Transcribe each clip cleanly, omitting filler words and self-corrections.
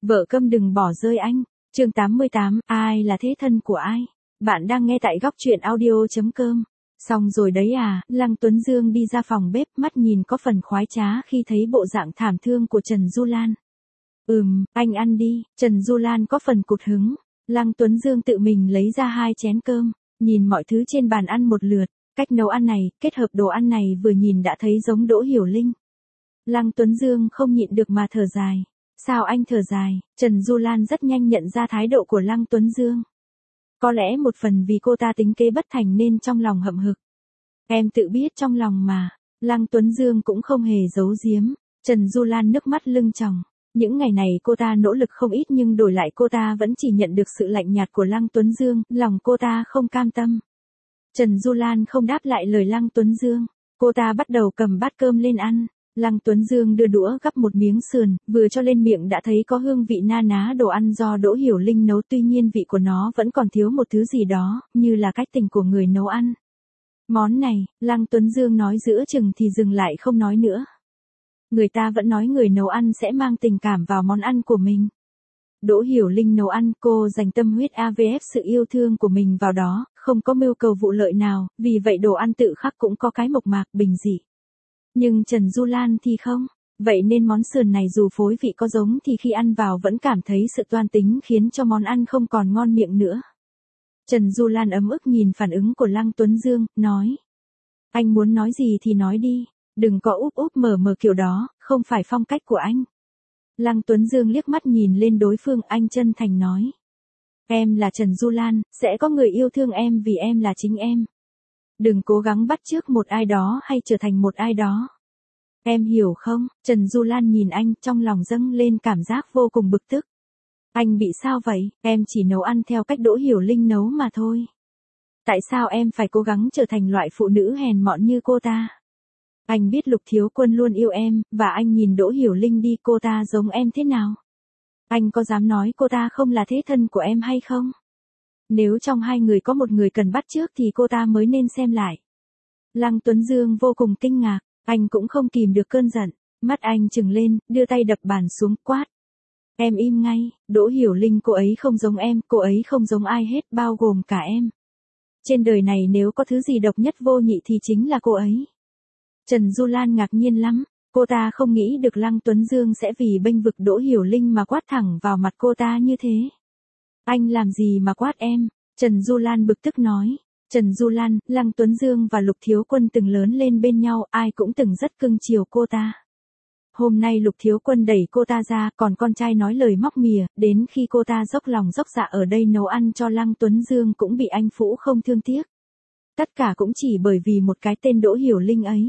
Vợ câm đừng bỏ rơi anh. Chương 88, ai là thế thân của ai? Bạn đang nghe tại góc truyện audio.com. Xong rồi đấy à, Lăng Tuấn Dương đi ra phòng bếp, mắt nhìn có phần khoái trá khi thấy bộ dạng thảm thương của Trần Du Lan. Anh ăn đi. Trần Du Lan có phần cụt hứng. Lăng Tuấn Dương tự mình lấy ra 2 chén cơm, nhìn mọi thứ trên bàn ăn một lượt. Cách nấu ăn này, kết hợp đồ ăn này vừa nhìn đã thấy giống Đỗ Hiểu Linh. Lăng Tuấn Dương không nhịn được mà thở dài. Sao anh thở dài? Trần Du Lan rất nhanh nhận ra thái độ của Lăng Tuấn Dương. Có lẽ một phần vì cô ta tính kế bất thành nên trong lòng hậm hực. Em tự biết trong lòng mà. Lăng Tuấn Dương cũng không hề giấu giếm. Trần Du Lan nước mắt lưng tròng. Những ngày này cô ta nỗ lực không ít nhưng đổi lại cô ta vẫn chỉ nhận được sự lạnh nhạt của Lăng Tuấn Dương, lòng cô ta không cam tâm. Trần Du Lan không đáp lại lời Lăng Tuấn Dương. Cô ta bắt đầu cầm bát cơm lên ăn. Lăng Tuấn Dương đưa đũa gắp một miếng sườn, vừa cho lên miệng đã thấy có hương vị na ná đồ ăn do Đỗ Hiểu Linh nấu, tuy nhiên vị của nó vẫn còn thiếu một thứ gì đó, như là cách tình của người nấu ăn. Món này, Lăng Tuấn Dương nói giữa chừng thì dừng lại không nói nữa. Người ta vẫn nói người nấu ăn sẽ mang tình cảm vào món ăn của mình. Đỗ Hiểu Linh nấu ăn, cô dành tâm huyết AVF sự yêu thương của mình vào đó, không có mưu cầu vụ lợi nào, vì vậy đồ ăn tự khắc cũng có cái mộc mạc bình dị. Nhưng Trần Du Lan thì không, vậy nên món sườn này dù phối vị có giống thì khi ăn vào vẫn cảm thấy sự toan tính khiến cho món ăn không còn ngon miệng nữa. Trần Du Lan ấm ức nhìn phản ứng của Lăng Tuấn Dương, nói. Anh muốn nói gì thì nói đi, đừng có úp úp mở mở kiểu đó, không phải phong cách của anh. Lăng Tuấn Dương liếc mắt nhìn lên đối phương, anh chân thành nói. Em là Trần Du Lan, sẽ có người yêu thương em vì em là chính em. Đừng cố gắng bắt chước một ai đó hay trở thành một ai đó. Em hiểu không? Trần Du Lan nhìn anh, trong lòng dâng lên cảm giác vô cùng bực tức. Anh bị sao vậy? Em chỉ nấu ăn theo cách Đỗ Hiểu Linh nấu mà thôi. Tại sao em phải cố gắng trở thành loại phụ nữ hèn mọn như cô ta? Anh biết Lục Thiếu Quân luôn yêu em, và anh nhìn Đỗ Hiểu Linh đi, cô ta giống em thế nào? Anh có dám nói cô ta không là thế thân của em hay không? Nếu trong hai người có một người cần bắt chước thì cô ta mới nên xem lại. Lăng Tuấn Dương vô cùng kinh ngạc, anh cũng không kìm được cơn giận, mắt anh trừng lên, đưa tay đập bàn xuống, quát. Em im ngay, Đỗ Hiểu Linh cô ấy không giống em, cô ấy không giống ai hết, bao gồm cả em. Trên đời này nếu có thứ gì độc nhất vô nhị thì chính là cô ấy. Trần Du Lan ngạc nhiên lắm, cô ta không nghĩ được Lăng Tuấn Dương sẽ vì bênh vực Đỗ Hiểu Linh mà quát thẳng vào mặt cô ta như thế. Anh làm gì mà quát em? Trần Du Lan bực tức nói. Trần Du Lan, Lăng Tuấn Dương và Lục Thiếu Quân từng lớn lên bên nhau, ai cũng từng rất cưng chiều cô ta. Hôm nay Lục Thiếu Quân đẩy cô ta ra, còn con trai nói lời móc mỉa, đến khi cô ta dốc lòng dốc dạ ở đây nấu ăn cho Lăng Tuấn Dương cũng bị anh Phũ không thương tiếc. Tất cả cũng chỉ bởi vì một cái tên Đỗ Hiểu Linh ấy.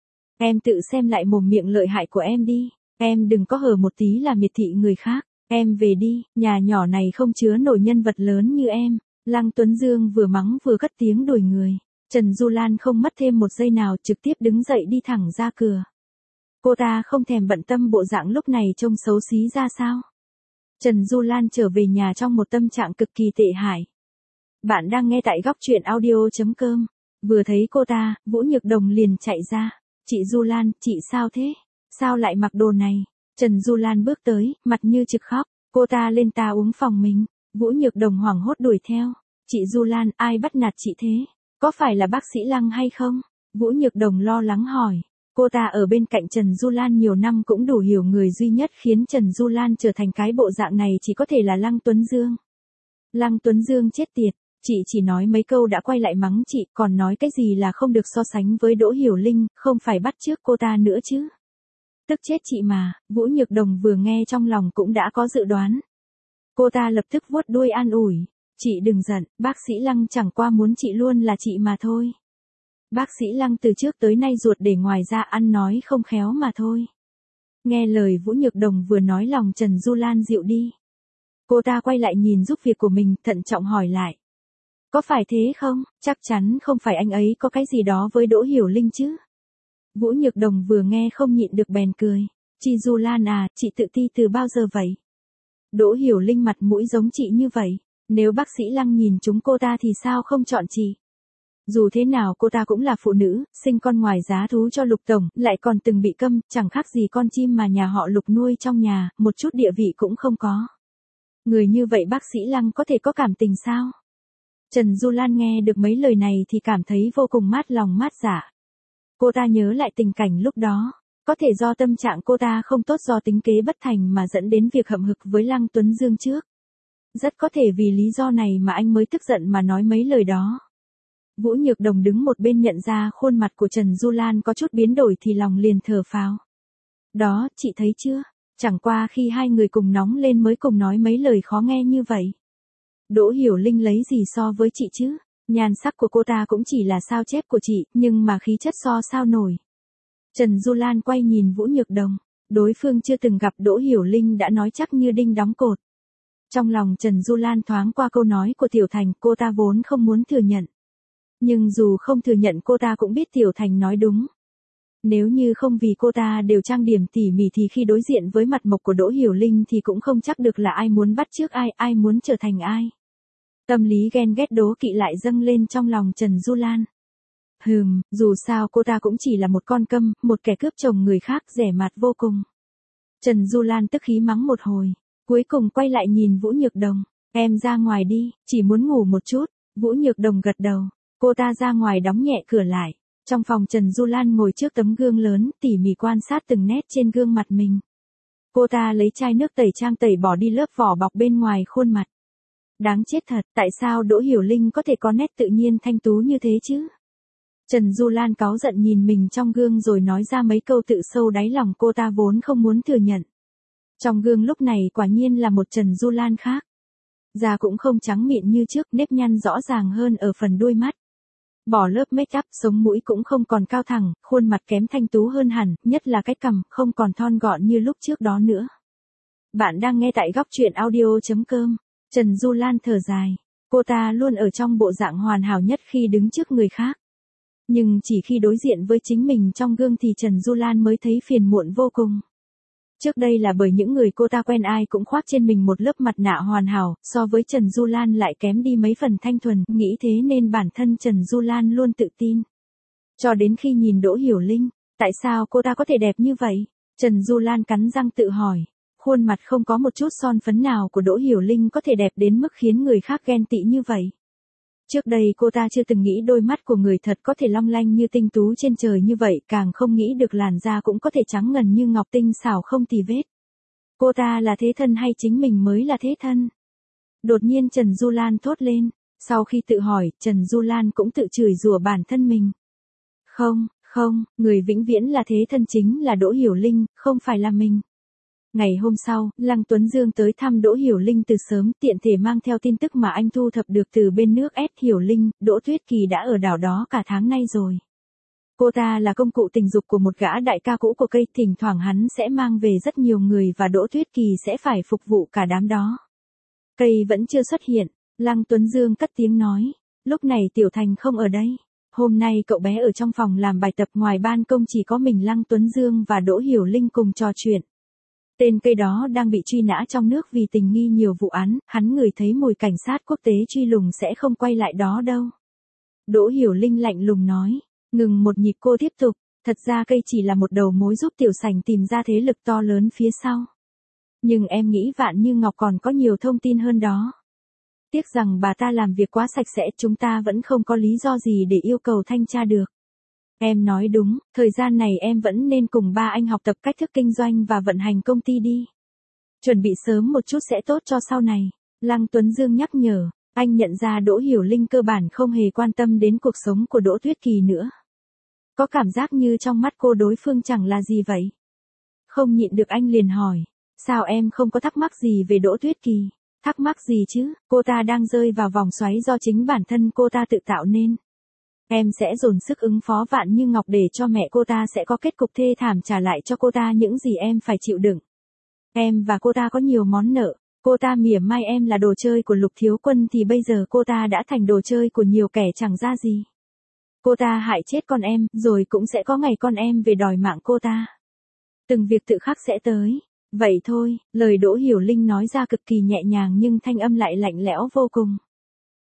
Em tự xem lại mồm miệng lợi hại của em đi, em đừng có hở một tí là miệt thị người khác. Em về đi, nhà nhỏ này không chứa nổi nhân vật lớn như em. Lăng Tuấn Dương vừa mắng vừa cất tiếng đuổi người. Trần Du Lan không mất thêm một giây nào, trực tiếp đứng dậy đi thẳng ra cửa. Cô ta không thèm bận tâm bộ dạng lúc này trông xấu xí ra sao. Trần Du Lan trở về nhà trong một tâm trạng cực kỳ tệ hại. Bạn đang nghe tại góc truyện audio.com. Vừa thấy cô ta, Vũ Nhược Đồng liền chạy ra. Chị Du Lan, chị sao thế? Sao lại mặc đồ này? Trần Du Lan bước tới, mặt như trực khóc. Cô ta lên ta uống phòng mình. Vũ Nhược Đồng hoảng hốt đuổi theo. Chị Du Lan, ai bắt nạt chị thế? Có phải là bác sĩ Lăng hay không? Vũ Nhược Đồng lo lắng hỏi. Cô ta ở bên cạnh Trần Du Lan nhiều năm cũng đủ hiểu người duy nhất khiến Trần Du Lan trở thành cái bộ dạng này chỉ có thể là Lăng Tuấn Dương. Lăng Tuấn Dương chết tiệt. Chị chỉ nói mấy câu đã quay lại mắng chị, còn nói cái gì là không được so sánh với Đỗ Hiểu Linh, không phải bắt chước cô ta nữa chứ. Tức chết chị mà. Vũ Nhược Đồng vừa nghe trong lòng cũng đã có dự đoán. Cô ta lập tức vuốt đuôi an ủi. Chị đừng giận, bác sĩ Lăng chẳng qua muốn chị luôn là chị mà thôi. Bác sĩ Lăng từ trước tới nay ruột để ngoài ra ăn nói không khéo mà thôi. Nghe lời Vũ Nhược Đồng vừa nói, lòng Trần Du Lan dịu đi. Cô ta quay lại nhìn giúp việc của mình, thận trọng hỏi lại. Có phải thế không? Chắc chắn không phải anh ấy có cái gì đó với Đỗ Hiểu Linh chứ. Vũ Nhược Đồng vừa nghe không nhịn được bèn cười. Chị Du Lan à, chị tự ti từ bao giờ vậy? Đỗ Hiểu Linh mặt mũi giống chị như vậy. Nếu bác sĩ Lăng nhìn chúng cô ta thì sao không chọn chị? Dù thế nào cô ta cũng là phụ nữ, sinh con ngoài giá thú cho Lục Tổng, lại còn từng bị câm, chẳng khác gì con chim mà nhà họ Lục nuôi trong nhà, một chút địa vị cũng không có. Người như vậy bác sĩ Lăng có thể có cảm tình sao? Trần Du Lan nghe được mấy lời này thì cảm thấy vô cùng mát lòng mát dạ. Cô ta nhớ lại tình cảnh lúc đó. Có thể do tâm trạng cô ta không tốt do tính kế bất thành mà dẫn đến việc hậm hực với Lăng Tuấn Dương trước. Rất có thể vì lý do này mà anh mới tức giận mà nói mấy lời đó. Vũ Nhược Đồng đứng một bên nhận ra khuôn mặt của Trần Du Lan có chút biến đổi thì lòng liền thở phào. Đó, chị thấy chưa? Chẳng qua khi hai người cùng nóng lên mới cùng nói mấy lời khó nghe như vậy. Đỗ Hiểu Linh lấy gì so với chị chứ? Nhan sắc của cô ta cũng chỉ là sao chép của chị, nhưng mà khí chất so sao nổi. Trần Du Lan quay nhìn Vũ Nhược Đồng. Đối phương chưa từng gặp Đỗ Hiểu Linh đã nói chắc như đinh đóng cột. Trong lòng Trần Du Lan thoáng qua câu nói của Tiểu Thành, cô ta vốn không muốn thừa nhận. Nhưng dù không thừa nhận cô ta cũng biết Tiểu Thành nói đúng. Nếu như không vì cô ta đều trang điểm tỉ mỉ thì khi đối diện với mặt mộc của Đỗ Hiểu Linh thì cũng không chắc được là ai muốn bắt chước ai, ai muốn trở thành ai. Tâm lý ghen ghét đố kỵ lại dâng lên trong lòng Trần Du Lan. Dù sao cô ta cũng chỉ là một con câm, một kẻ cướp chồng người khác rẻ mạt vô cùng. Trần Du Lan tức khí mắng một hồi, cuối cùng quay lại nhìn Vũ Nhược Đồng. Em ra ngoài đi, chỉ muốn ngủ một chút. Vũ Nhược Đồng gật đầu, cô ta ra ngoài đóng nhẹ cửa lại. Trong phòng Trần Du Lan ngồi trước tấm gương lớn tỉ mỉ quan sát từng nét trên gương mặt mình. Cô ta lấy chai nước tẩy trang tẩy bỏ đi lớp vỏ bọc bên ngoài khuôn mặt. Đáng chết thật, tại sao Đỗ Hiểu Linh có thể có nét tự nhiên thanh tú như thế chứ? Trần Du Lan cáu giận nhìn mình trong gương rồi nói ra mấy câu tự sâu đáy lòng cô ta vốn không muốn thừa nhận. Trong gương lúc này quả nhiên là một Trần Du Lan khác. Da cũng không trắng mịn như trước, nếp nhăn rõ ràng hơn ở phần đuôi mắt. Bỏ lớp make up, sống mũi cũng không còn cao thẳng, khuôn mặt kém thanh tú hơn hẳn, nhất là cái cằm, không còn thon gọn như lúc trước đó nữa. Bạn đang nghe tại góc truyện audio.com. Trần Du Lan thở dài. Cô ta luôn ở trong bộ dạng hoàn hảo nhất khi đứng trước người khác. Nhưng chỉ khi đối diện với chính mình trong gương thì Trần Du Lan mới thấy phiền muộn vô cùng. Trước đây là bởi những người cô ta quen ai cũng khoác trên mình một lớp mặt nạ hoàn hảo, so với Trần Du Lan lại kém đi mấy phần thanh thuần, nghĩ thế nên bản thân Trần Du Lan luôn tự tin. Cho đến khi nhìn Đỗ Hiểu Linh, tại sao cô ta có thể đẹp như vậy? Trần Du Lan cắn răng tự hỏi, khuôn mặt không có một chút son phấn nào của Đỗ Hiểu Linh có thể đẹp đến mức khiến người khác ghen tị như vậy. Trước đây cô ta chưa từng nghĩ đôi mắt của người thật có thể long lanh như tinh tú trên trời như vậy, càng không nghĩ được làn da cũng có thể trắng ngần như ngọc tinh xảo không tì vết. Cô ta là thế thân hay chính mình mới là thế thân? Đột nhiên Trần Du Lan thốt lên, sau khi tự hỏi, Trần Du Lan cũng tự chửi rủa bản thân mình. Không, người vĩnh viễn là thế thân chính là Đỗ Hiểu Linh, không phải là mình. Ngày hôm sau, Lăng Tuấn Dương tới thăm Đỗ Hiểu Linh từ sớm, tiện thể mang theo tin tức mà anh thu thập được từ bên nước S. Hiểu Linh, Đỗ Tuyết Kỳ đã ở đảo đó cả tháng nay rồi. Cô ta là công cụ tình dục của một gã đại ca cũ của cây, thỉnh thoảng hắn sẽ mang về rất nhiều người và Đỗ Tuyết Kỳ sẽ phải phục vụ cả đám đó. Cây vẫn chưa xuất hiện, Lăng Tuấn Dương cất tiếng nói, lúc này Tiểu Thành không ở đây. Hôm nay cậu bé ở trong phòng làm bài tập, ngoài ban công chỉ có mình Lăng Tuấn Dương và Đỗ Hiểu Linh cùng trò chuyện. Tên cây đó đang bị truy nã trong nước vì tình nghi nhiều vụ án, hắn ngửi thấy mùi cảnh sát quốc tế truy lùng sẽ không quay lại đó đâu. Đỗ Hiểu Linh lạnh lùng nói, ngừng một nhịp cô tiếp tục, thật ra cây chỉ là một đầu mối giúp Tiểu Sảnh tìm ra thế lực to lớn phía sau. Nhưng em nghĩ Vạn Như Ngọc còn có nhiều thông tin hơn đó. Tiếc rằng bà ta làm việc quá sạch sẽ, chúng ta vẫn không có lý do gì để yêu cầu thanh tra được. Em nói đúng, thời gian này em vẫn nên cùng ba anh học tập cách thức kinh doanh và vận hành công ty đi. Chuẩn bị sớm một chút sẽ tốt cho sau này. Lăng Tuấn Dương nhắc nhở, anh nhận ra Đỗ Hiểu Linh cơ bản không hề quan tâm đến cuộc sống của Đỗ Tuyết Kỳ nữa. Có cảm giác như trong mắt cô đối phương chẳng là gì vậy. Không nhịn được anh liền hỏi, sao em không có thắc mắc gì về Đỗ Tuyết Kỳ? Thắc mắc gì chứ, cô ta đang rơi vào vòng xoáy do chính bản thân cô ta tự tạo nên. Em sẽ dồn sức ứng phó Vạn Như Ngọc để cho mẹ cô ta sẽ có kết cục thê thảm trả lại cho cô ta những gì em phải chịu đựng. Em và cô ta có nhiều món nợ, cô ta mỉa mai em là đồ chơi của Lục Thiếu Quân thì bây giờ cô ta đã thành đồ chơi của nhiều kẻ chẳng ra gì. Cô ta hại chết con em, rồi cũng sẽ có ngày con em về đòi mạng cô ta. Từng việc tự khắc sẽ tới. Vậy thôi, lời Đỗ Hiểu Linh nói ra cực kỳ nhẹ nhàng nhưng thanh âm lại lạnh lẽo vô cùng.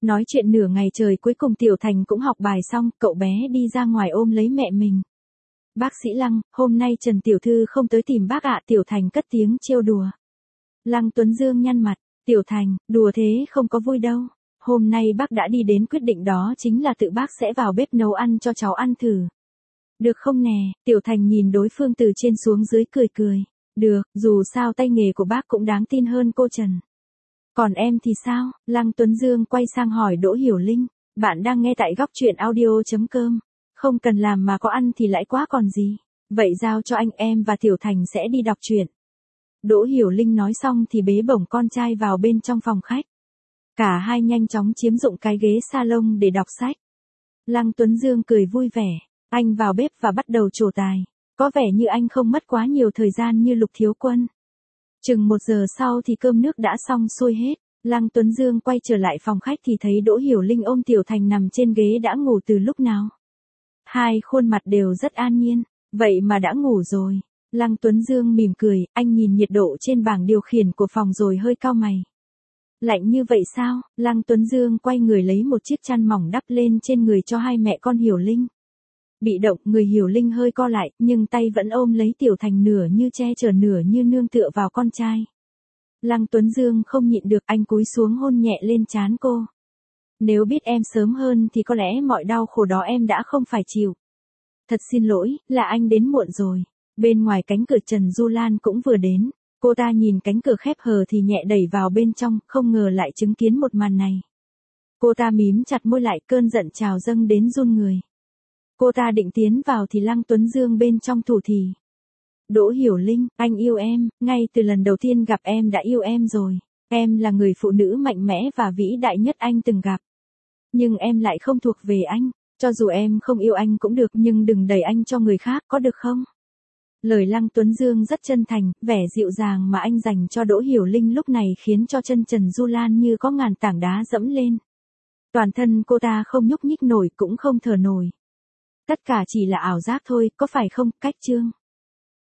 Nói chuyện nửa ngày trời cuối cùng Tiểu Thành cũng học bài xong, cậu bé đi ra ngoài ôm lấy mẹ mình. Bác sĩ Lăng, hôm nay Trần Tiểu Thư không tới tìm bác ạ. Tiểu Thành cất tiếng trêu đùa. Lăng Tuấn Dương nhăn mặt, Tiểu Thành, đùa thế không có vui đâu. Hôm nay bác đã đi đến quyết định đó chính là tự bác sẽ vào bếp nấu ăn cho cháu ăn thử. Được không nè, Tiểu Thành nhìn đối phương từ trên xuống dưới cười cười. Được, dù sao tay nghề của bác cũng đáng tin hơn cô Trần. Còn em thì sao? Lăng Tuấn Dương quay sang hỏi Đỗ Hiểu Linh. Bạn đang nghe tại góc truyện audio.com. Không cần làm mà có ăn thì lại quá còn gì. Vậy giao cho anh, em và Tiểu Thành sẽ đi đọc truyện. Đỗ Hiểu Linh nói xong thì bế bổng con trai vào bên trong phòng khách. Cả hai nhanh chóng chiếm dụng cái ghế salon để đọc sách. Lăng Tuấn Dương cười vui vẻ. Anh vào bếp và bắt đầu trổ tài. Có vẻ như anh không mất quá nhiều thời gian như Lục Thiếu Quân. Chừng 1 giờ sau thì cơm nước đã xong xuôi hết. Lăng Tuấn Dương quay trở lại phòng khách thì thấy Đỗ Hiểu Linh ôm Tiểu Thành nằm trên ghế đã ngủ từ lúc nào. Hai khuôn mặt đều rất an nhiên. Vậy mà đã ngủ rồi. Lăng Tuấn Dương mỉm cười, anh nhìn nhiệt độ trên bảng điều khiển của phòng rồi hơi cau mày. Lạnh như vậy sao? Lăng Tuấn Dương quay người lấy một chiếc chăn mỏng đắp lên trên người cho hai mẹ con Hiểu Linh. Bị động, người Hiểu Linh hơi co lại, nhưng tay vẫn ôm lấy Tiểu Thành nửa như che chở nửa như nương tựa vào con trai. Lăng Tuấn Dương không nhịn được, anh cúi xuống hôn nhẹ lên trán cô. Nếu biết em sớm hơn thì có lẽ mọi đau khổ đó em đã không phải chịu. Thật xin lỗi, là anh đến muộn rồi. Bên ngoài cánh cửa Trần Du Lan cũng vừa đến. Cô ta nhìn cánh cửa khép hờ thì nhẹ đẩy vào bên trong, không ngờ lại chứng kiến một màn này. Cô ta mím chặt môi lại, cơn giận trào dâng đến run người. Cô ta định tiến vào thì Lăng Tuấn Dương bên trong thủ thỉ. Đỗ Hiểu Linh, anh yêu em, ngay từ lần đầu tiên gặp em đã yêu em rồi. Em là người phụ nữ mạnh mẽ và vĩ đại nhất anh từng gặp. Nhưng em lại không thuộc về anh. Cho dù em không yêu anh cũng được nhưng đừng đẩy anh cho người khác, có được không? Lời Lăng Tuấn Dương rất chân thành, vẻ dịu dàng mà anh dành cho Đỗ Hiểu Linh lúc này khiến cho chân Trần Du Lan như có ngàn tảng đá dẫm lên. Toàn thân cô ta không nhúc nhích nổi cũng không thở nổi. Tất cả chỉ là ảo giác thôi, có phải không, Cách Chương?